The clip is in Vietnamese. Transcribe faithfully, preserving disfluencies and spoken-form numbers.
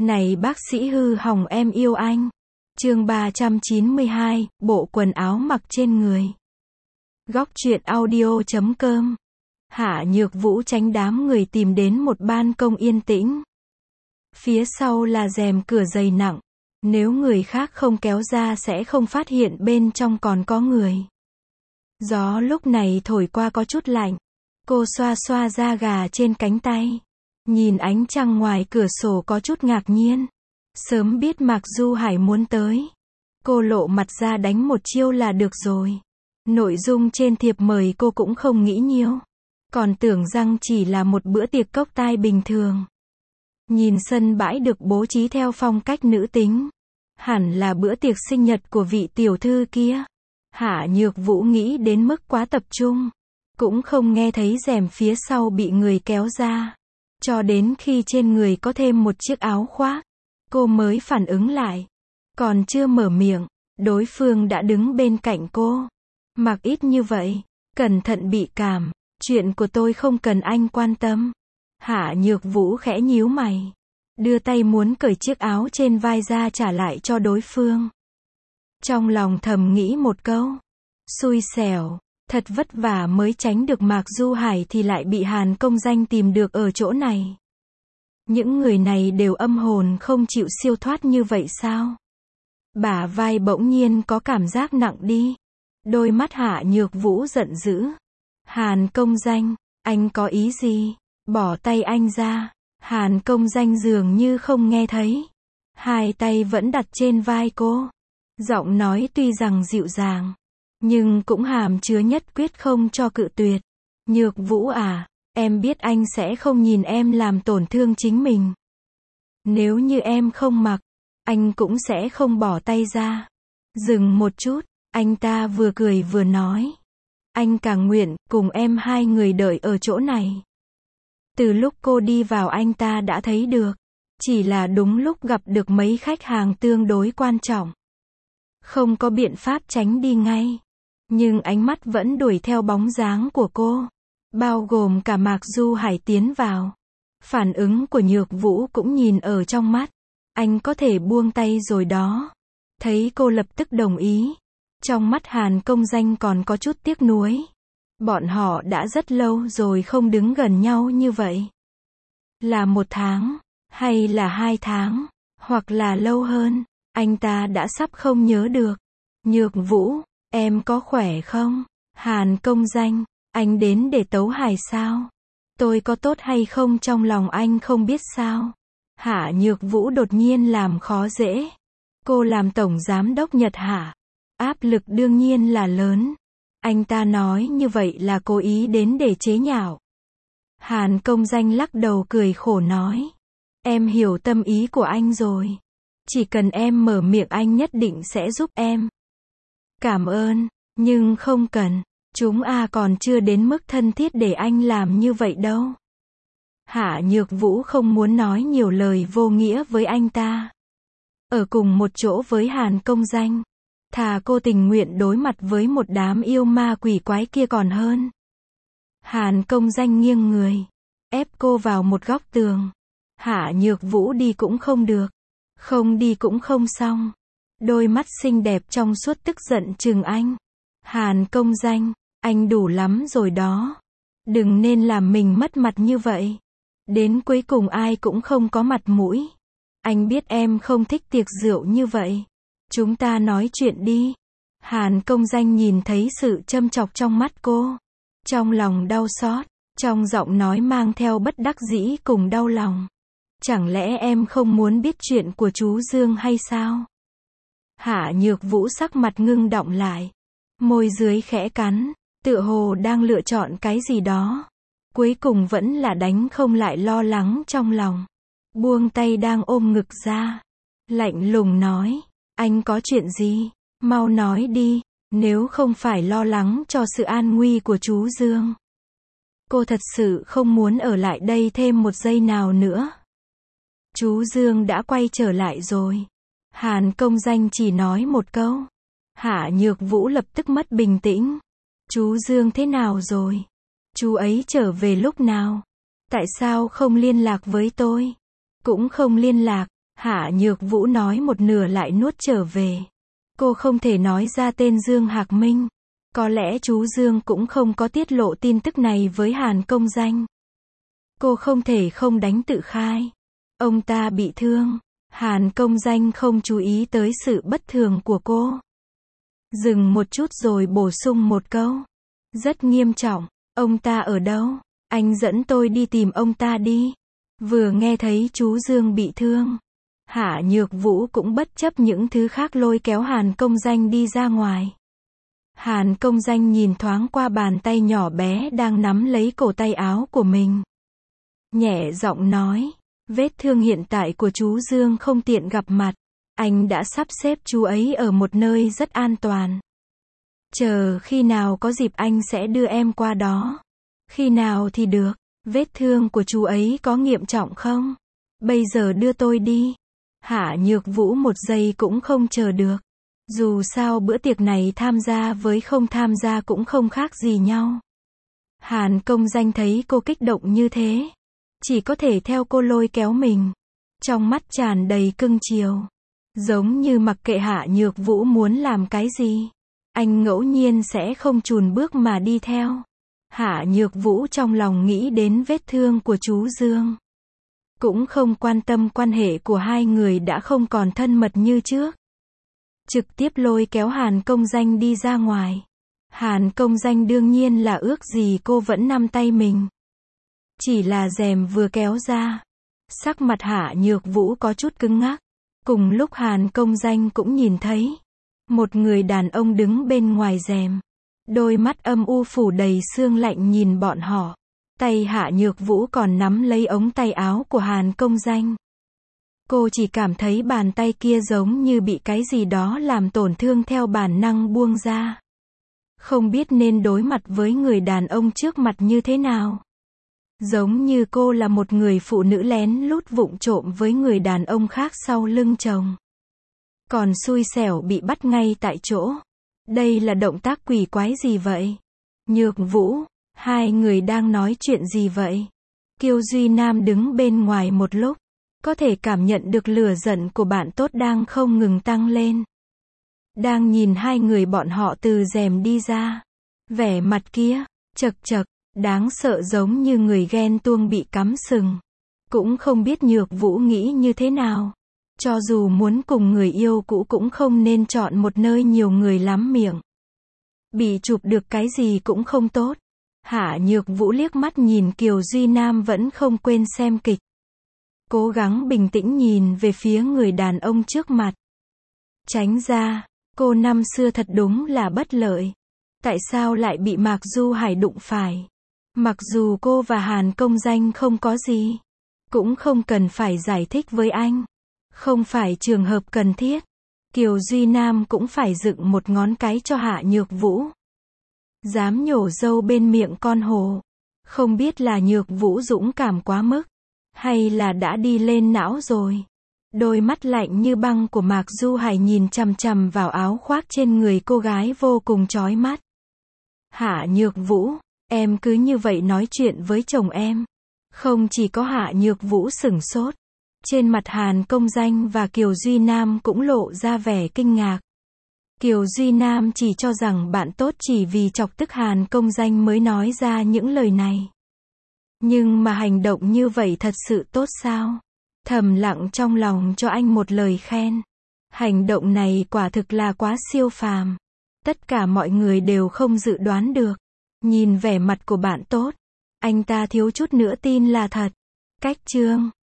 Này bác sĩ hư hỏng em yêu anh. Chương ba trăm chín mươi hai, bộ quần áo mặc trên người. Góc truyện audio chấm com. Hạ Nhược Vũ tránh đám người tìm đến một ban công yên tĩnh. Phía sau là rèm cửa dày nặng. Nếu người khác không kéo ra sẽ không phát hiện bên trong còn có người. Gió lúc này thổi qua có chút lạnh. Cô xoa xoa da gà trên cánh tay. Nhìn ánh trăng ngoài cửa sổ có chút ngạc nhiên. Sớm biết Mạc Du Hải muốn tới. Cô lộ mặt ra đánh một chiêu là được rồi. Nội dung trên thiệp mời cô cũng không nghĩ nhiều. Còn tưởng rằng chỉ là một bữa tiệc cốc tai bình thường. Nhìn sân bãi được bố trí theo phong cách nữ tính. Hẳn là bữa tiệc sinh nhật của vị tiểu thư kia. Hạ Nhược Vũ nghĩ đến mức quá tập trung. Cũng không nghe thấy rèm phía sau bị người kéo ra. Cho đến khi trên người có thêm một chiếc áo khoác, cô mới phản ứng lại. Còn chưa mở miệng, đối phương đã đứng bên cạnh cô. Mặc ít như vậy, cẩn thận bị cảm, chuyện của tôi không cần anh quan tâm. Hạ Nhược Vũ khẽ nhíu mày, đưa tay muốn cởi chiếc áo trên vai ra trả lại cho đối phương. Trong lòng thầm nghĩ một câu, xui xẻo, thật vất vả mới tránh được Mạc Du Hải thì lại bị Hàn Công Danh tìm được ở chỗ này. Những người này đều âm hồn không chịu siêu thoát như vậy sao? Bả vai bỗng nhiên có cảm giác nặng đi. Đôi mắt Hạ Nhược Vũ giận dữ. Hàn Công Danh, anh có ý gì? Bỏ tay anh ra. Hàn Công Danh dường như không nghe thấy. Hai tay vẫn đặt trên vai cô. Giọng nói tuy rằng dịu dàng, nhưng cũng hàm chứa nhất quyết không cho cự tuyệt. Nhược Vũ à, em biết anh sẽ không nhìn em làm tổn thương chính mình. Nếu như em không mặc, anh cũng sẽ không bỏ tay ra. Dừng một chút, anh ta vừa cười vừa nói. Anh càng nguyện cùng em hai người đợi ở chỗ này. Từ lúc cô đi vào anh ta đã thấy được. Chỉ là đúng lúc gặp được mấy khách hàng tương đối quan trọng. Không có biện pháp tránh đi ngay. Nhưng ánh mắt vẫn đuổi theo bóng dáng của cô. Bao gồm cả Mạc Du Hải tiến vào. Phản ứng của Nhược Vũ cũng nhìn ở trong mắt. Anh có thể buông tay rồi đó. Thấy cô lập tức đồng ý. Trong mắt Hàn Công Danh còn có chút tiếc nuối. Bọn họ đã rất lâu rồi không đứng gần nhau như vậy. Là một tháng, hay là hai tháng, hoặc là lâu hơn. Anh ta đã sắp không nhớ được. Nhược Vũ, em có khỏe không? Hàn Công Danh, anh đến để tấu hài sao? Tôi có tốt hay không trong lòng anh không biết sao? Hạ Nhược Vũ đột nhiên làm khó dễ. Cô làm tổng giám đốc Nhật Hạ. Áp lực đương nhiên là lớn. Anh ta nói như vậy là cố ý đến để chế nhạo. Hàn Công Danh lắc đầu cười khổ nói. Em hiểu tâm ý của anh rồi. Chỉ cần em mở miệng anh nhất định sẽ giúp em. Cảm ơn, nhưng không cần. Chúng a còn chưa đến mức thân thiết để anh làm như vậy đâu. Hạ Nhược Vũ không muốn nói nhiều lời vô nghĩa với anh ta. Ở cùng một chỗ với Hàn Công Danh. Thà cô tình nguyện đối mặt với một đám yêu ma quỷ quái kia còn hơn. Hàn Công Danh nghiêng người. Ép cô vào một góc tường. Hạ Nhược Vũ đi cũng không được. Không đi cũng không xong. Đôi mắt xinh đẹp trong suốt tức giận chừng anh. Hàn Công Danh, anh đủ lắm rồi đó. Đừng nên làm mình mất mặt như vậy. Đến cuối cùng ai cũng không có mặt mũi. Anh biết em không thích tiệc rượu như vậy. Chúng ta nói chuyện đi. Hàn Công Danh nhìn thấy sự châm chọc trong mắt cô. Trong lòng đau xót. Trong giọng nói mang theo bất đắc dĩ cùng đau lòng. Chẳng lẽ em không muốn biết chuyện của chú Dương hay sao? Hạ Nhược Vũ sắc mặt ngưng đọng lại. Môi dưới khẽ cắn. Tựa hồ đang lựa chọn cái gì đó. Cuối cùng vẫn là đánh không lại lo lắng trong lòng. Buông tay đang ôm ngực ra. Lạnh lùng nói. Anh có chuyện gì? Mau nói đi. Nếu không phải lo lắng cho sự an nguy của chú Dương. Cô thật sự không muốn ở lại đây thêm một giây nào nữa. Chú Dương đã quay trở lại rồi. Hàn Công Danh chỉ nói một câu. Hạ Nhược Vũ lập tức mất bình tĩnh. Chú Dương thế nào rồi? Chú ấy trở về lúc nào? Tại sao không liên lạc với tôi? Cũng không liên lạc. Hạ Nhược Vũ nói một nửa lại nuốt trở về. Cô không thể nói ra tên Dương Hạc Minh. Có lẽ chú Dương cũng không có tiết lộ tin tức này với Hàn Công Danh. Cô không thể không đánh tự khai. Ông ta bị thương. Hàn Công Danh không chú ý tới sự bất thường của cô. Dừng một chút rồi bổ sung một câu. Rất nghiêm trọng. Ông ta ở đâu? Anh dẫn tôi đi tìm ông ta đi. Vừa nghe thấy chú Dương bị thương, Hạ Nhược Vũ cũng bất chấp những thứ khác lôi kéo Hàn Công Danh đi ra ngoài. Hàn Công Danh nhìn thoáng qua bàn tay nhỏ bé đang nắm lấy cổ tay áo của mình. Nhẹ giọng nói, vết thương hiện tại của chú Dương không tiện gặp mặt. Anh đã sắp xếp chú ấy ở một nơi rất an toàn. Chờ khi nào có dịp anh sẽ đưa em qua đó. Khi nào thì được. Vết thương của chú ấy có nghiêm trọng không? Bây giờ đưa tôi đi. Hạ Nhược Vũ một giây cũng không chờ được. Dù sao bữa tiệc này tham gia với không tham gia cũng không khác gì nhau. Hàn Công Danh thấy cô kích động như thế, chỉ có thể theo cô lôi kéo mình. Trong mắt tràn đầy cưng chiều. Giống như mặc kệ Hạ Nhược Vũ muốn làm cái gì, anh ngẫu nhiên sẽ không chùn bước mà đi theo. Hạ Nhược Vũ trong lòng nghĩ đến vết thương của chú Dương. Cũng không quan tâm quan hệ của hai người đã không còn thân mật như trước. Trực tiếp lôi kéo Hàn Công Danh đi ra ngoài. Hàn Công Danh đương nhiên là ước gì cô vẫn nắm tay mình. Chỉ là rèm vừa kéo ra, sắc mặt Hạ Nhược Vũ có chút cứng ngắc. Cùng lúc Hàn Công Danh cũng nhìn thấy một người đàn ông đứng bên ngoài rèm. Đôi mắt âm u phủ đầy sương lạnh nhìn bọn họ. Tay Hạ Nhược Vũ còn nắm lấy ống tay áo của Hàn Công Danh. Cô chỉ cảm thấy bàn tay kia giống như bị cái gì đó làm tổn thương, theo bản năng buông ra. Không biết nên đối mặt với người đàn ông trước mặt như thế nào. Giống như cô là một người phụ nữ lén lút vụng trộm với người đàn ông khác sau lưng chồng. Còn xui xẻo bị bắt ngay tại chỗ. Đây là động tác quỷ quái gì vậy? Nhược Vũ, hai người đang nói chuyện gì vậy? Kiều Duy Nam đứng bên ngoài một lúc, có thể cảm nhận được lửa giận của bạn tốt đang không ngừng tăng lên. Đang nhìn hai người bọn họ từ rèm đi ra. Vẻ mặt kia, chật chật, đáng sợ giống như người ghen tuông bị cắm sừng. Cũng không biết Nhược Vũ nghĩ như thế nào. Cho dù muốn cùng người yêu cũ cũng không nên chọn một nơi nhiều người lắm miệng. Bị chụp được cái gì cũng không tốt. Hạ Nhược Vũ liếc mắt nhìn Kiều Duy Nam vẫn không quên xem kịch. Cố gắng bình tĩnh nhìn về phía người đàn ông trước mặt. Tránh ra, cô năm xưa thật đúng là bất lợi. Tại sao lại bị Mạc Du Hải đụng phải? Mặc dù cô và Hàn Công Danh không có gì, cũng không cần phải giải thích với anh. Không phải trường hợp cần thiết. Kiều Duy Nam cũng phải dựng một ngón cái cho Hạ Nhược Vũ. Dám nhổ dâu bên miệng con hồ. Không biết là Nhược Vũ dũng cảm quá mức, hay là đã đi lên não rồi. Đôi mắt lạnh như băng của Mạc Du Hải nhìn chằm chằm vào áo khoác trên người cô gái vô cùng chói mắt. Hạ Nhược Vũ, em cứ như vậy nói chuyện với chồng em. Không chỉ có Hạ Nhược Vũ sửng sốt. Trên mặt Hàn Công Danh và Kiều Duy Nam cũng lộ ra vẻ kinh ngạc. Kiều Duy Nam chỉ cho rằng bạn tốt chỉ vì chọc tức Hàn Công Danh mới nói ra những lời này. Nhưng mà hành động như vậy thật sự tốt sao? Thầm lặng trong lòng cho anh một lời khen. Hành động này quả thực là quá siêu phàm. Tất cả mọi người đều không dự đoán được. Nhìn vẻ mặt của bạn tốt, anh ta thiếu chút nữa tin là thật. Cách chương